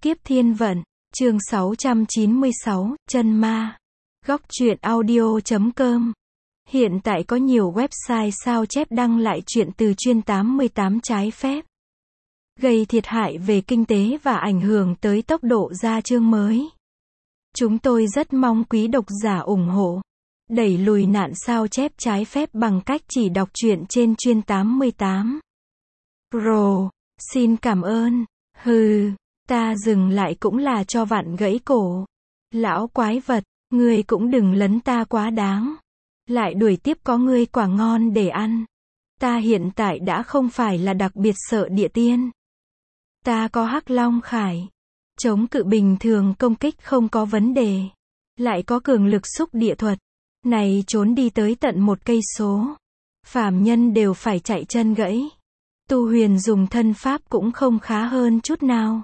Kiếp thiên vận, chương 696, chân ma. Góc truyện audio.com. Hiện tại có nhiều website sao chép đăng lại truyện từ chuyên 88 trái phép, gây thiệt hại về kinh tế và ảnh hưởng tới tốc độ ra chương mới. Chúng tôi rất mong quý độc giả ủng hộ, đẩy lùi nạn sao chép trái phép bằng cách chỉ đọc truyện trên chuyên 88. Pro, xin cảm ơn. Hừ, ta dừng lại cũng là cho vặn gãy cổ. Lão quái vật, ngươi cũng đừng lấn ta quá đáng. Lại đuổi tiếp có ngươi quả ngon để ăn. Ta hiện tại đã không phải là đặc biệt sợ địa tiên. Ta có Hắc Long Khải, chống cự bình thường công kích không có vấn đề. Lại có cường lực xúc địa thuật. Này trốn đi tới tận 1 cây số. Phàm nhân đều phải chạy chân gãy. Tu huyền dùng thân pháp cũng không khá hơn chút nào.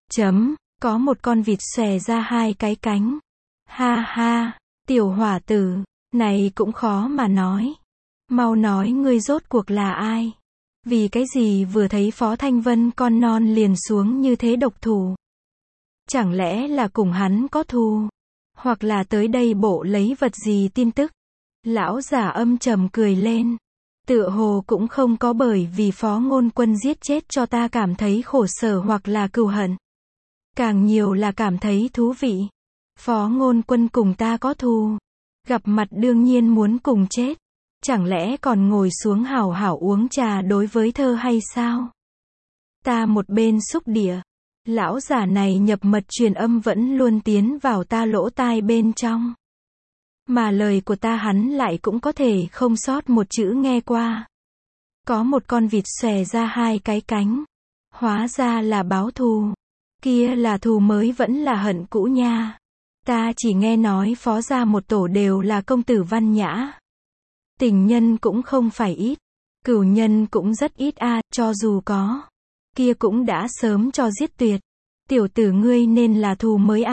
Có một con vịt xòe ra 2 cái cánh. Ha ha, tiểu hỏa tử, này cũng khó mà nói. Mau nói ngươi rốt cuộc là ai? Vì cái gì vừa thấy Phó Thanh Vân con non liền xuống như thế độc thủ? Chẳng lẽ là cùng hắn có thù? Hoặc là tới đây bộ lấy vật gì tin tức? Lão giả âm trầm cười lên. Tựa hồ cũng không có bởi vì Phó Ngôn Quân giết chết cho ta cảm thấy khổ sở hoặc là cừu hận. Càng nhiều là cảm thấy thú vị. Phó Ngôn Quân cùng ta có thù. Gặp mặt đương nhiên muốn cùng chết. Chẳng lẽ còn ngồi xuống hảo hảo uống trà đối với thơ hay sao? Ta một bên xúc địa. Lão giả này nhập mật truyền âm vẫn luôn tiến vào ta lỗ tai bên trong. Mà lời của ta hắn lại cũng có thể không sót một chữ nghe qua. Có một con vịt xòe ra 2 cái cánh. Hóa ra là báo thù. Kia là thù mới vẫn là hận cũ nha. Ta chỉ nghe nói Phó gia một tổ đều là công tử văn nhã. Tình nhân cũng không phải ít. Cửu nhân cũng rất ít cho dù có. Kia cũng đã sớm cho giết tuyệt. Tiểu tử ngươi nên là thù mới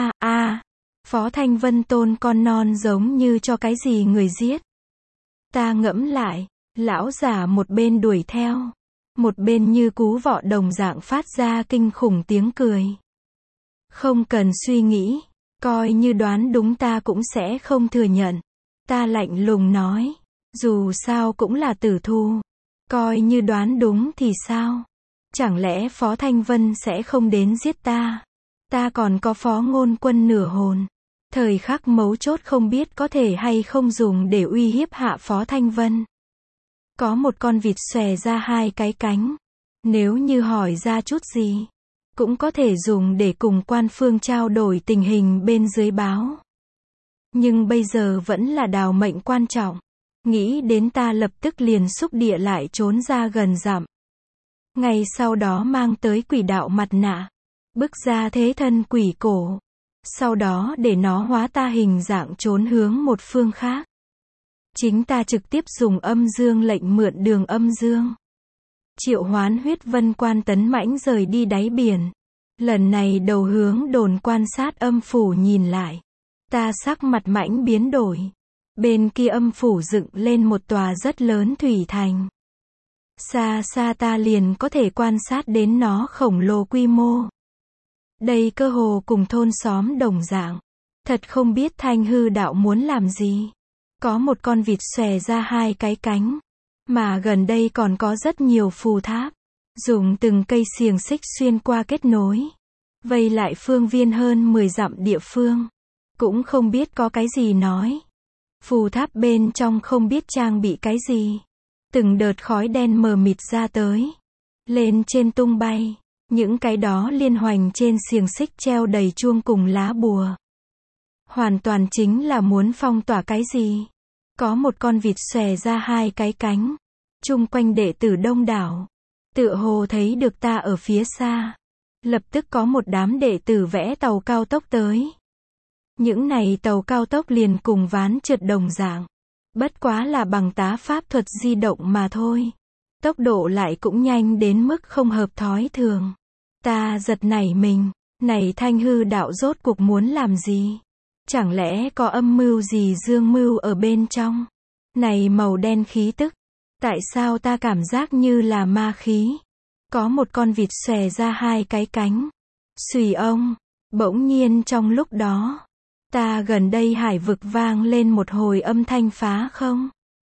Phó Thanh Vân tôn con non giống như cho cái gì người giết. Ta ngẫm lại, lão giả một bên đuổi theo, một bên như cú vọ đồng dạng phát ra kinh khủng tiếng cười. Không cần suy nghĩ, coi như đoán đúng ta cũng sẽ không thừa nhận. Ta lạnh lùng nói, dù sao cũng là tử thù. Coi như đoán đúng thì sao? Chẳng lẽ Phó Thanh Vân sẽ không đến giết ta? Ta còn có Phó Ngôn Quân nửa hồn. Thời khắc mấu chốt không biết có thể hay không dùng để uy hiếp hạ Phó Thanh Vân. Có một con vịt xòe ra 2 cái cánh. Nếu như hỏi ra chút gì, cũng có thể dùng để cùng quan phương trao đổi tình hình bên dưới báo. Nhưng bây giờ vẫn là đào mệnh quan trọng. Nghĩ đến ta lập tức liền xúc địa lại trốn ra gần dặm. Ngày sau đó mang tới quỷ đạo mặt nạ. Bức ra thế thân quỷ cổ. Sau đó để nó hóa ta hình dạng trốn hướng một phương khác. Chính ta trực tiếp dùng âm dương lệnh mượn đường âm dương. Triệu hoán huyết vân quan tấn mãnh rời đi đáy biển. Lần này đầu hướng đồn quan sát âm phủ nhìn lại. Ta sắc mặt mãnh biến đổi. Bên kia âm phủ dựng lên một tòa rất lớn thủy thành. Xa xa ta liền có thể quan sát đến nó khổng lồ quy mô. Đây cơ hồ cùng thôn xóm đồng dạng. Thật không biết Thanh hư đạo muốn làm gì. Có một con vịt xòe ra 2 cái cánh. Mà gần đây còn có rất nhiều phù tháp. Dùng từng cây xiềng xích xuyên qua kết nối. Vây lại phương viên hơn 10 dặm địa phương. Cũng không biết có cái gì nói. Phù tháp bên trong không biết trang bị cái gì. Từng đợt khói đen mờ mịt ra tới. Lên trên tung bay. Những cái đó liên hoành trên xiềng xích treo đầy chuông cùng lá bùa. Hoàn toàn chính là muốn phong tỏa cái gì. Có một con vịt xòe ra 2 cái cánh. Chung quanh đệ tử đông đảo. Tựa hồ thấy được ta ở phía xa. Lập tức có một đám đệ tử vẽ tàu cao tốc tới. Những này tàu cao tốc liền cùng ván trượt đồng dạng. Bất quá là bằng tá pháp thuật di động mà thôi. Tốc độ lại cũng nhanh đến mức không hợp thói thường. Ta giật nảy mình. Này Thanh hư đạo rốt cuộc muốn làm gì? Chẳng lẽ có âm mưu gì dương mưu ở bên trong? Này màu đen khí tức. Tại sao ta cảm giác như là ma khí? Có một con vịt xòe ra 2 cái cánh. Xùy ông, bỗng nhiên trong lúc đó, ta gần đây hải vực vang lên một hồi âm thanh phá không.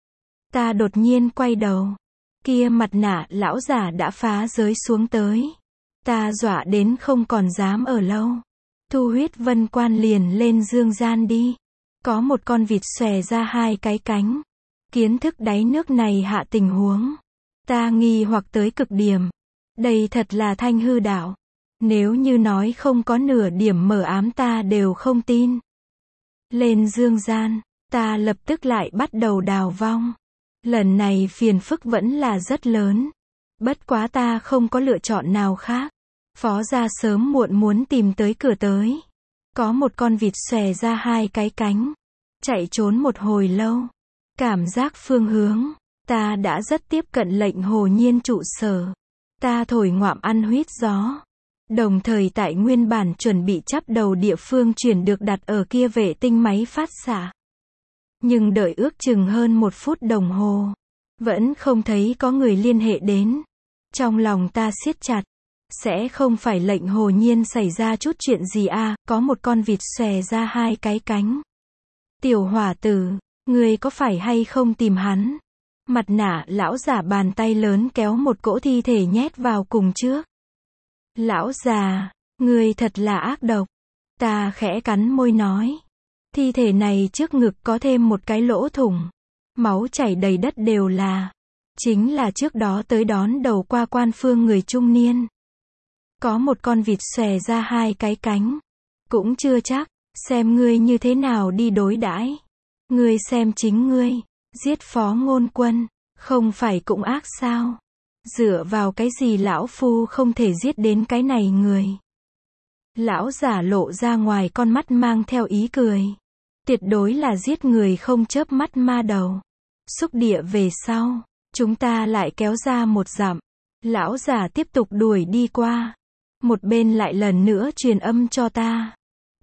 Ta đột nhiên quay đầu. Kia mặt nạ lão giả đã phá giới xuống tới. Ta dọa đến không còn dám ở lâu. Thu huyết vân quan liền lên dương gian đi. Có một con vịt xòe ra hai cái cánh. Kiến thức đáy nước này hạ tình huống. Ta nghi hoặc tới cực điểm. Đây thật là thanh hư đạo. Nếu như nói không có nửa điểm mờ ám ta đều không tin. Lên dương gian, ta lập tức lại bắt đầu đào vong. Lần này phiền phức vẫn là rất lớn. Bất quá ta không có lựa chọn nào khác. Phó gia sớm muộn muốn tìm tới cửa tới. Có một con vịt xòe ra hai cái cánh. Chạy trốn một hồi lâu. Cảm giác phương hướng. Ta đã rất tiếp cận lệnh Hồ Nhiên trụ sở. Ta thổi ngoạm ăn huýt gió. Đồng thời tại nguyên bản chuẩn bị chắp đầu địa phương chuyển được đặt ở kia vệ tinh máy phát xạ. Nhưng đợi ước chừng hơn 1 phút đồng hồ. Vẫn không thấy có người liên hệ đến. Trong lòng ta siết chặt. Sẽ không phải lệnh Hồ Nhiên xảy ra chút chuyện gì à, có một con vịt xòe ra hai cái cánh. Tiểu hỏa tử, ngươi có phải hay không tìm hắn? Mặt nạ lão giả bàn tay lớn kéo một cỗ thi thể nhét vào cùng trước. Lão già, ngươi thật là ác độc. Ta khẽ cắn môi nói. Thi thể này trước ngực có thêm một cái lỗ thủng. Máu chảy đầy đất đều là. Chính là trước đó tới đón đầu qua quan phương người trung niên. Có một con vịt xòe ra hai cái cánh. Cũng chưa chắc, xem ngươi như thế nào đi đối đãi. Ngươi xem chính ngươi, giết Phó Ngôn Quân, không phải cũng ác sao? Dựa vào cái gì lão phu không thể giết đến cái này người? Lão giả lộ ra ngoài con mắt mang theo ý cười. Tuyệt đối là giết người không chớp mắt ma đầu. Xúc địa về sau, chúng ta lại kéo ra 1 dặm. Lão giả tiếp tục đuổi đi qua. Một bên lại lần nữa truyền âm cho ta.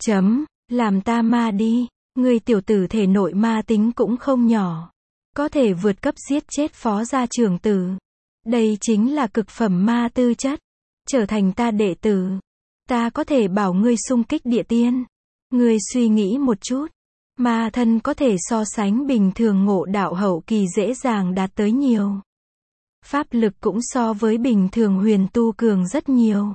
Làm ta ma đi. Người tiểu tử thể nội ma tính cũng không nhỏ. Có thể vượt cấp giết chết phó gia trưởng tử. Đây chính là cực phẩm ma tư chất. Trở thành ta đệ tử. Ta có thể bảo ngươi xung kích địa tiên. Ngươi suy nghĩ một chút. Ma thân có thể so sánh bình thường ngộ đạo hậu kỳ dễ dàng đạt tới nhiều. Pháp lực cũng so với bình thường huyền tu cường rất nhiều.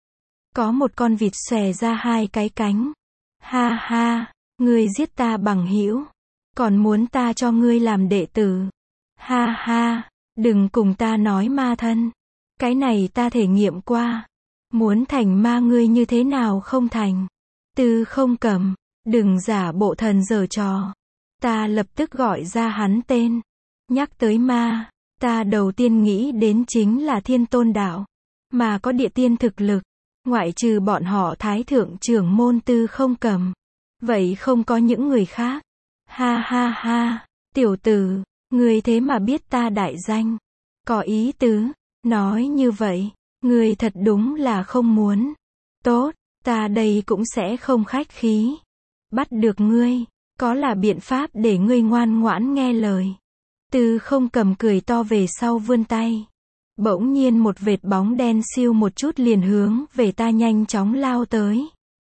Có một con vịt xòe ra hai cái cánh. Ha ha, ngươi giết ta bằng hữu. Còn muốn ta cho ngươi làm đệ tử. Ha ha, đừng cùng ta nói ma thân. Cái này ta thể nghiệm qua. Muốn thành ma ngươi như thế nào không thành. Tư Không Cầm, đừng giả bộ thần giở trò. Ta lập tức gọi ra hắn tên. Nhắc tới ma, ta đầu tiên nghĩ đến chính là Thiên Tôn đạo. Mà có địa tiên thực lực. Ngoại trừ bọn họ Thái Thượng trưởng môn Tư Không Cầm. Vậy không có những người khác. Ha ha ha, tiểu tử, ngươi thế mà biết ta đại danh. Có ý tứ, nói như vậy, ngươi thật đúng là không muốn. Tốt, ta đây cũng sẽ không khách khí. Bắt được ngươi, có là biện pháp để ngươi ngoan ngoãn nghe lời. Tư Không Cầm cười to về sau vươn tay. Bỗng nhiên một vệt bóng đen siêu một chút liền hướng về ta nhanh chóng lao tới.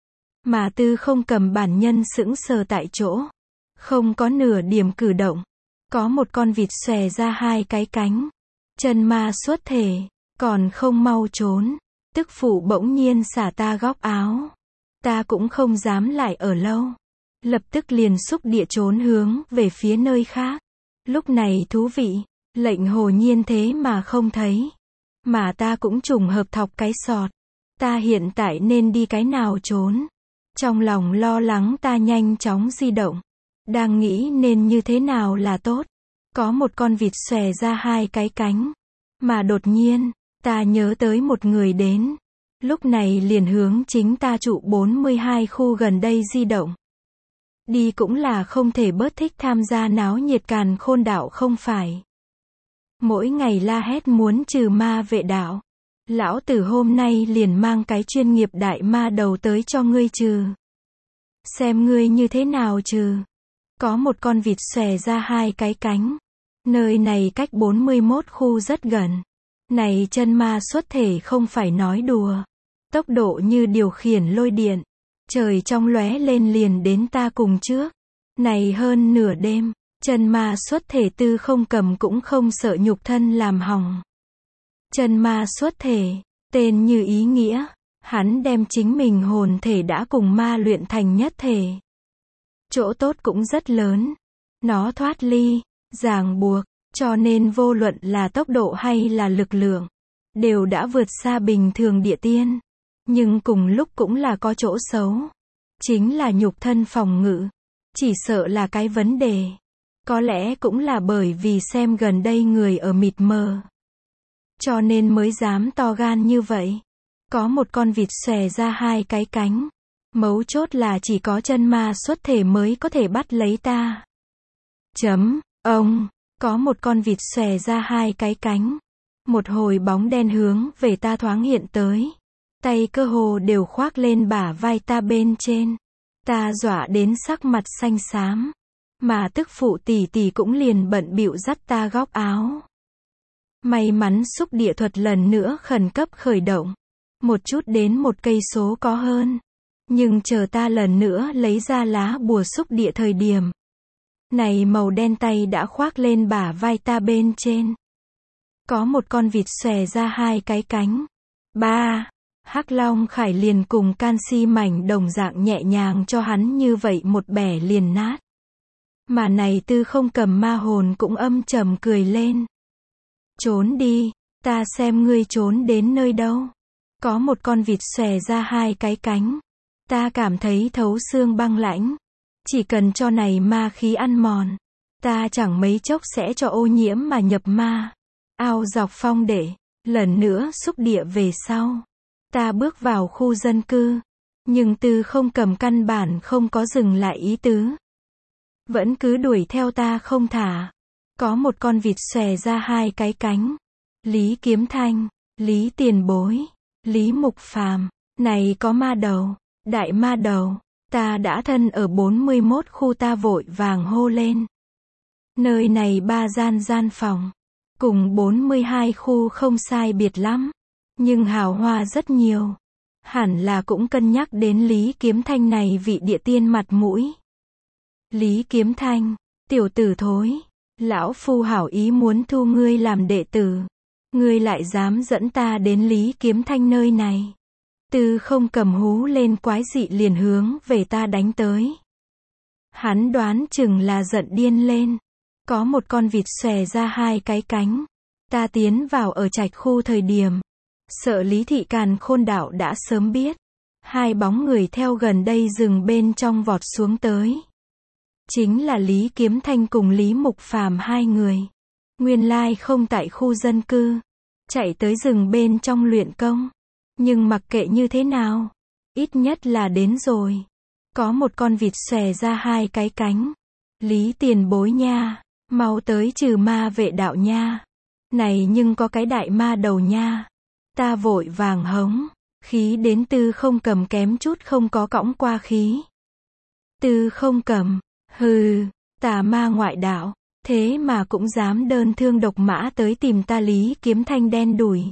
Mà Tư Không Cầm bản nhân sững sờ tại chỗ. Không có nửa điểm cử động. Có một con vịt xòe ra hai cái cánh. Chân ma xuất thể. Còn không mau trốn. Tức phụ bỗng nhiên xả ta góc áo. Ta cũng không dám lại ở lâu. Lập tức liền xúc địa trốn hướng về phía nơi khác. Lúc này thú vị. Lệnh Hồ Nhiên thế mà không thấy. Mà ta cũng trùng hợp thọc cái sọt. Ta hiện tại nên đi cái nào trốn. Trong lòng lo lắng ta nhanh chóng di động. Đang nghĩ nên như thế nào là tốt. Có một con vịt xòe ra hai cái cánh. Mà đột nhiên, ta nhớ tới một người đến. Lúc này liền hướng chính ta trụ 42 khu gần đây di động. Đi cũng là không thể bớt thích tham gia náo nhiệt càn khôn đạo không phải. Mỗi ngày la hét muốn trừ ma vệ đạo. Lão tử hôm nay liền mang cái chuyên nghiệp đại ma đầu tới cho ngươi trừ. Xem ngươi như thế nào trừ. Có một con vịt xòe ra hai cái cánh. Nơi này cách 41 khu rất gần. Này chân ma xuất thể không phải nói đùa. Tốc độ như điều khiển lôi điện. Trời trong lóe lên liền đến ta cùng trước. Này hơn nửa đêm, chân ma xuất thể Tư Không Cầm cũng không sợ nhục thân làm hỏng. Chân ma xuất thể, tên như ý nghĩa, hắn đem chính mình hồn thể đã cùng ma luyện thành nhất thể. Chỗ tốt cũng rất lớn. Nó thoát ly, ràng buộc, cho nên vô luận là tốc độ hay là lực lượng, đều đã vượt xa bình thường địa tiên. Nhưng cùng lúc cũng là có chỗ xấu. Chính là nhục thân phòng ngự. Chỉ sợ là cái vấn đề. Có lẽ cũng là bởi vì xem gần đây người ở mịt mờ. Cho nên mới dám to gan như vậy. Có một con vịt xòe ra hai cái cánh. Mấu chốt là chỉ có chân ma xuất thể mới có thể bắt lấy ta. Ông, có một con vịt xòe ra hai cái cánh. Một hồi bóng đen hướng về ta thoáng hiện tới. Tay cơ hồ đều khoác lên bả vai ta bên trên. Ta dọa đến sắc mặt xanh xám. Mà tức phụ tỷ tỷ cũng liền bận bịu dắt ta góc áo. May mắn xúc địa thuật lần nữa khẩn cấp khởi động. Một chút đến 1 cây số có hơn. Nhưng chờ ta lần nữa lấy ra lá bùa xúc địa thời điểm. Này màu đen tay đã khoác lên bả vai ta bên trên. Có một con vịt xòe ra hai cái cánh. Hắc Long Khải liền cùng canxi mảnh đồng dạng nhẹ nhàng cho hắn như vậy một bẻ liền nát. Mà này Tư Không Cầm ma hồn cũng âm trầm cười lên. Trốn đi, ta xem ngươi trốn đến nơi đâu. Có một con vịt xòe ra hai cái cánh. Ta cảm thấy thấu xương băng lãnh. Chỉ cần cho này ma khí ăn mòn. Ta chẳng mấy chốc sẽ cho ô nhiễm mà nhập ma. Ao dọc phong để, lần nữa xúc địa về sau. Ta bước vào khu dân cư. Nhưng Tư Không Cầm căn bản không có dừng lại ý tứ. Vẫn cứ đuổi theo ta không thả. Có một con vịt xòe ra hai cái cánh. Lý Kiếm Thanh, Lý Tiền Bối, Lý Mục Phàm, này có ma đầu, đại ma đầu. Ta đã thân ở 41 khu ta vội vàng hô lên. Nơi này 3 gian phòng. Cùng 42 khu không sai biệt lắm. Nhưng hào hoa rất nhiều. Hẳn là cũng cân nhắc đến Lý Kiếm Thanh này vị địa tiên mặt mũi. Lý Kiếm Thanh, tiểu tử thối. Lão phu hảo ý muốn thu ngươi làm đệ tử. Ngươi lại dám dẫn ta đến Lý Kiếm Thanh nơi này. Tư Không Cầm hú lên quái dị liền hướng về ta đánh tới. Hắn đoán chừng là giận điên lên. Có một con vịt xòe ra hai cái cánh. Ta tiến vào ở trạch khu thời điểm. Sợ Lý Thị Càn Khôn Đạo đã sớm biết. Hai bóng người theo gần đây rừng bên trong vọt xuống tới. Chính là Lý Kiếm Thanh cùng Lý Mục Phàm hai người. Nguyên lai không tại khu dân cư. Chạy tới rừng bên trong luyện công. Nhưng mặc kệ như thế nào. Ít nhất là đến rồi. Có một con vịt xòe ra hai cái cánh. Lý Tiền Bối nha. Mau tới trừ ma vệ đạo nha. Này nhưng có cái đại ma đầu nha. Ta vội vàng hống. Khí đến Tư Không Cầm kém chút không có cõng qua khí. Tư Không Cầm. Hừ, tà ma ngoại đạo. Thế mà cũng dám đơn thương độc mã tới tìm ta Lý Kiếm Thanh đen đủi.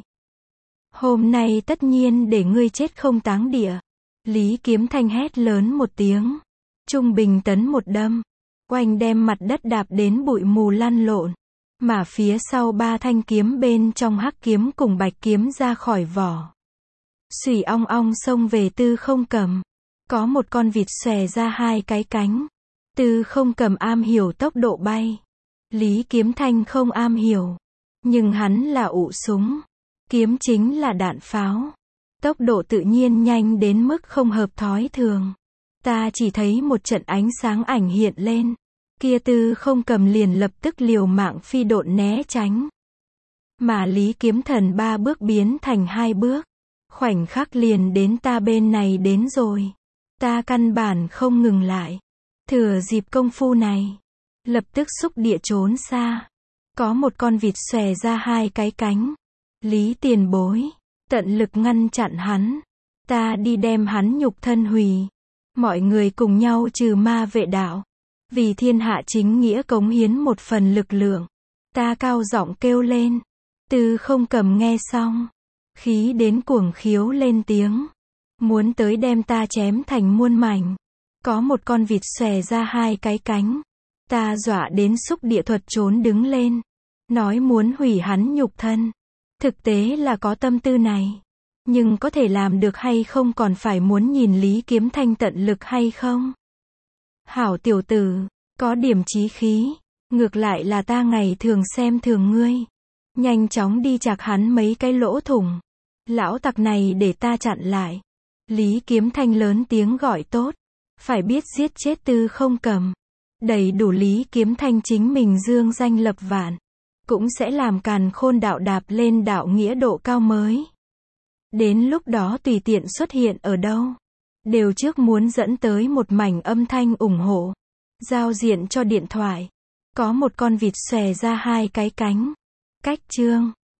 Hôm nay tất nhiên để ngươi chết không táng địa. Lý Kiếm Thanh hét lớn một tiếng. Trung bình tấn một đâm. Oanh đem mặt đất đạp đến bụi mù lăn lộn. Mà phía sau 3 thanh kiếm bên trong hắc kiếm cùng bạch kiếm ra khỏi vỏ. Xùy ong ong xông về Tư Không Cầm. Có một con vịt xòe ra hai cái cánh. Tư Không Cầm am hiểu tốc độ bay. Lý Kiếm Thanh không am hiểu. Nhưng hắn là ụ súng. Kiếm chính là đạn pháo. Tốc độ tự nhiên nhanh đến mức không hợp thói thường. Ta chỉ thấy một trận ánh sáng ảnh hiện lên. Kia Tư Không Cầm liền lập tức liều mạng phi độn né tránh. Mà Lý Kiếm Thần 3 bước biến thành 2 bước. Khoảnh khắc liền đến ta bên này đến rồi. Ta căn bản không ngừng lại. Thừa dịp công phu này. Lập tức xúc địa trốn xa. Có một con vịt xòe ra hai cái cánh. Lý Tiền Bối. Tận lực ngăn chặn hắn. Ta đi đem hắn nhục thân hủy. Mọi người cùng nhau trừ ma vệ đạo. Vì thiên hạ chính nghĩa cống hiến một phần lực lượng. Ta cao giọng kêu lên. Tư Không Cầm nghe xong. Khí đến cuồng khiếu lên tiếng. Muốn tới đem ta chém thành muôn mảnh. Có một con vịt xòe ra hai cái cánh. Ta dọa đến xúc địa thuật trốn đứng lên. Nói muốn hủy hắn nhục thân. Thực tế là có tâm tư này. Nhưng có thể làm được hay không còn phải muốn nhìn Lý Kiếm Thanh tận lực hay không. Hảo tiểu tử, có điểm chí khí. Ngược lại là ta ngày thường xem thường ngươi. Nhanh chóng đi chạc hắn mấy cái lỗ thủng. Lão tặc này để ta chặn lại. Lý Kiếm Thanh lớn tiếng gọi tốt. Phải biết giết chết Tư Không Cầm. Đầy đủ Lý Kiếm Thanh chính mình dương danh lập vạn. Cũng sẽ làm Càn Khôn đạo đạp lên đạo nghĩa độ cao mới. Đến lúc đó tùy tiện xuất hiện ở đâu. Đều trước muốn dẫn tới một mảnh âm thanh ủng hộ. Giao diện cho điện thoại. Có một con vịt xòe ra hai cái cánh. Cách chương